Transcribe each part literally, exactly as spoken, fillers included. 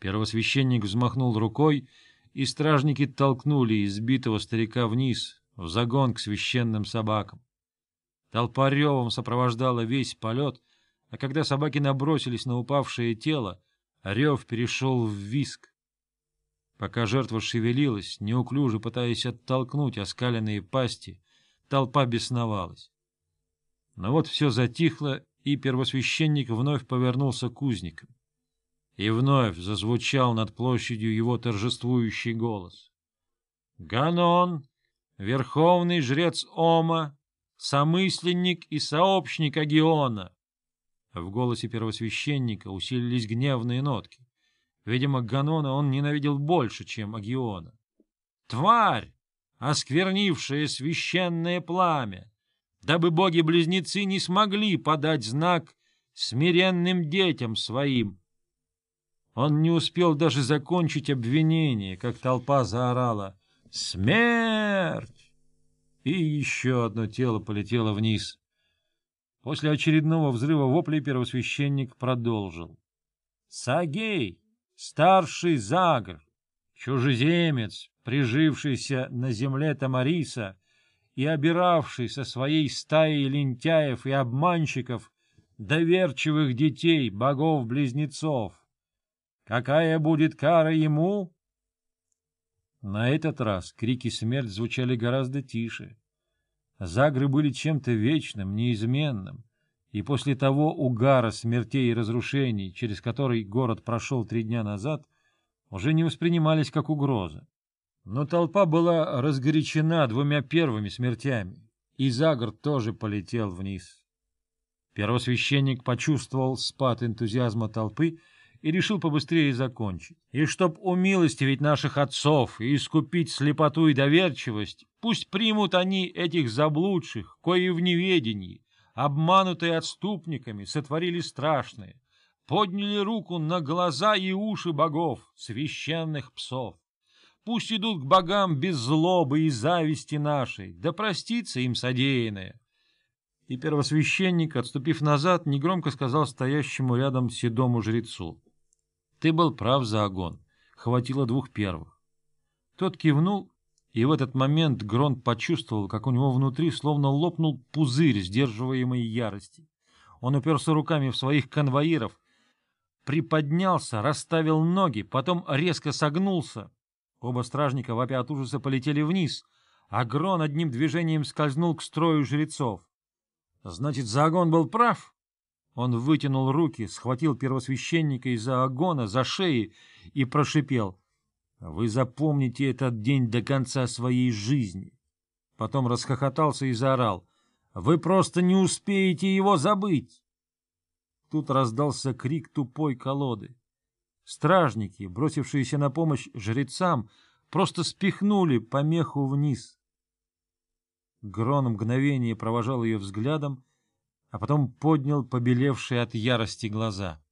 Первосвященник взмахнул рукой, и стражники толкнули избитого старика вниз, в загон к священным собакам. Толпа ревом сопровождала весь полет, а когда собаки набросились на упавшее тело, рев перешел в визг. Пока жертва шевелилась, неуклюже пытаясь оттолкнуть оскаленные пасти, толпа бесновалась. Но вот все затихло, и первосвященник вновь повернулся к узникам. И вновь зазвучал над площадью его торжествующий голос. «Ганон, верховный жрец Ома, somысленник и сообщник Агиона!» В голосе первосвященника усилились гневные нотки. Видимо, Ганона он ненавидел больше, чем Агиона. «Тварь, осквернившая священное пламя, дабы боги-близнецы не смогли подать знак смиренным детям своим!» Он не успел даже закончить обвинение, как толпа заорала «Смерть!» И еще одно тело полетело вниз. После очередного взрыва воплей первосвященник продолжил. «Сагей, старший Загр, чужеземец, прижившийся на земле Тамариса и обиравший со своей стаей лентяев и обманщиков доверчивых детей богов-близнецов, какая будет кара ему?» На этот раз крики «Смерть» звучали гораздо тише. Загры были чем-то вечным, неизменным, и после того угара смертей и разрушений, через который город прошел три дня назад, уже не воспринимались как угроза. Но толпа была разгорячена двумя первыми смертями, и Загр тоже полетел вниз. Первосвященник почувствовал спад энтузиазма толпы и решил побыстрее закончить. И чтоб умилостивить наших отцов и искупить слепоту и доверчивость, пусть примут они этих заблудших, кои в неведении, обманутые отступниками, сотворили страшное, подняли руку на глаза и уши богов, священных псов. Пусть идут к богам без злобы и зависти нашей, да простится им содеянное. И первосвященник, отступив назад, негромко сказал стоящему рядом седому жрецу: «Ты был прав, Заагон, хватило двух первых». Тот кивнул, и в этот момент Гронт почувствовал, как у него внутри словно лопнул пузырь сдерживаемой ярости. Он уперся руками в своих конвоиров, приподнялся, расставил ноги, потом резко согнулся. Оба стражника, вопя от ужаса, полетели вниз, а Грон одним движением скользнул к строю жрецов. Значит, Заагон был прав? Он вытянул руки, схватил первосвященника из Заагона за шеи и прошипел: «Вы запомните этот день до конца своей жизни». Потом расхохотался и заорал: «Вы просто не успеете его забыть!» Тут раздался крик тупой колоды. Стражники, бросившиеся на помощь жрецам, просто спихнули помеху вниз. Грон мгновение провожал ее взглядом, а потом поднял побелевшие от ярости глаза.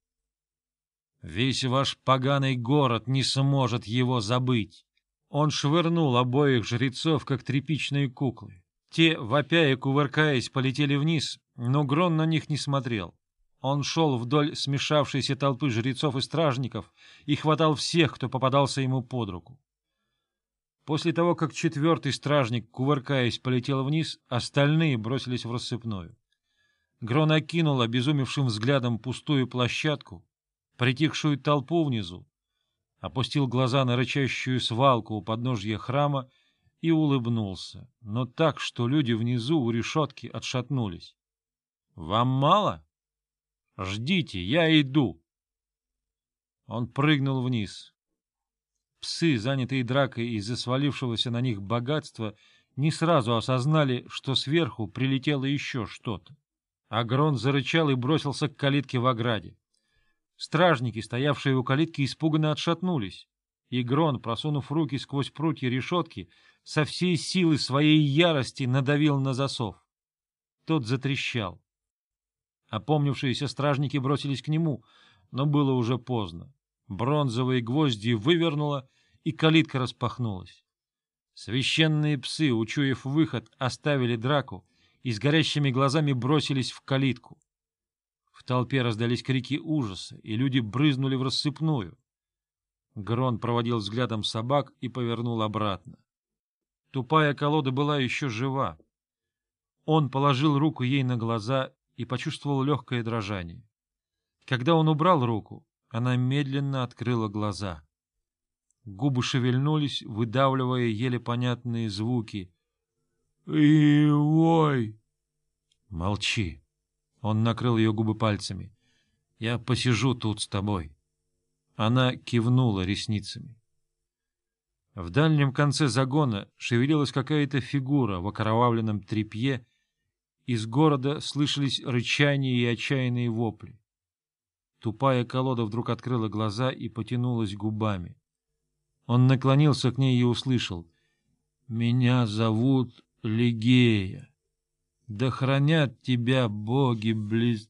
«Весь ваш поганый город не сможет его забыть!» Он швырнул обоих жрецов, как тряпичные куклы. Те, вопя и кувыркаясь, полетели вниз, но Грон на них не смотрел. Он шел вдоль смешавшейся толпы жрецов и стражников и хватал всех, кто попадался ему под руку. После того, как четвертый стражник, кувыркаясь, полетел вниз, остальные бросились в рассыпную. Грон окинул обезумевшим взглядом пустую площадку, притихшую толпу внизу, опустил глаза на рычащую свалку у подножья храма и улыбнулся, но так, что люди внизу у решетки отшатнулись. — Вам мало? Ждите, я иду. Он прыгнул вниз. Псы, занятые дракой из-за свалившегося на них богатства, не сразу осознали, что сверху прилетело еще что-то. Агрон зарычал и бросился к калитке в ограде. Стражники, стоявшие у калитки, испуганно отшатнулись, и Грон, просунув руки сквозь прутья решетки, со всей силы своей ярости надавил на засов. Тот затрещал. Опомнившиеся стражники бросились к нему, но было уже поздно. Бронзовые гвозди вывернуло, и калитка распахнулась. Священные псы, учуяв выход, оставили драку и с горящими глазами бросились в калитку. В толпе раздались крики ужаса, и люди брызнули в рассыпную. Грон проводил взглядом собак и повернул обратно. Тупая колода была еще жива. Он положил руку ей на глаза и почувствовал легкое дрожание. Когда он убрал руку, она медленно открыла глаза. Губы шевельнулись, выдавливая еле понятные звуки. «И-ой!» «Молчи!» Он накрыл ее губы пальцами. «Я посижу тут с тобой». Она кивнула ресницами. В дальнем конце загона шевелилась какая-то фигура в окровавленном тряпье. Из города слышались рычания и отчаянные вопли. Тупая колода вдруг открыла глаза и потянулась губами. Он наклонился к ней и услышал: «Меня зовут Лигея. Да хранят тебя боги близ...»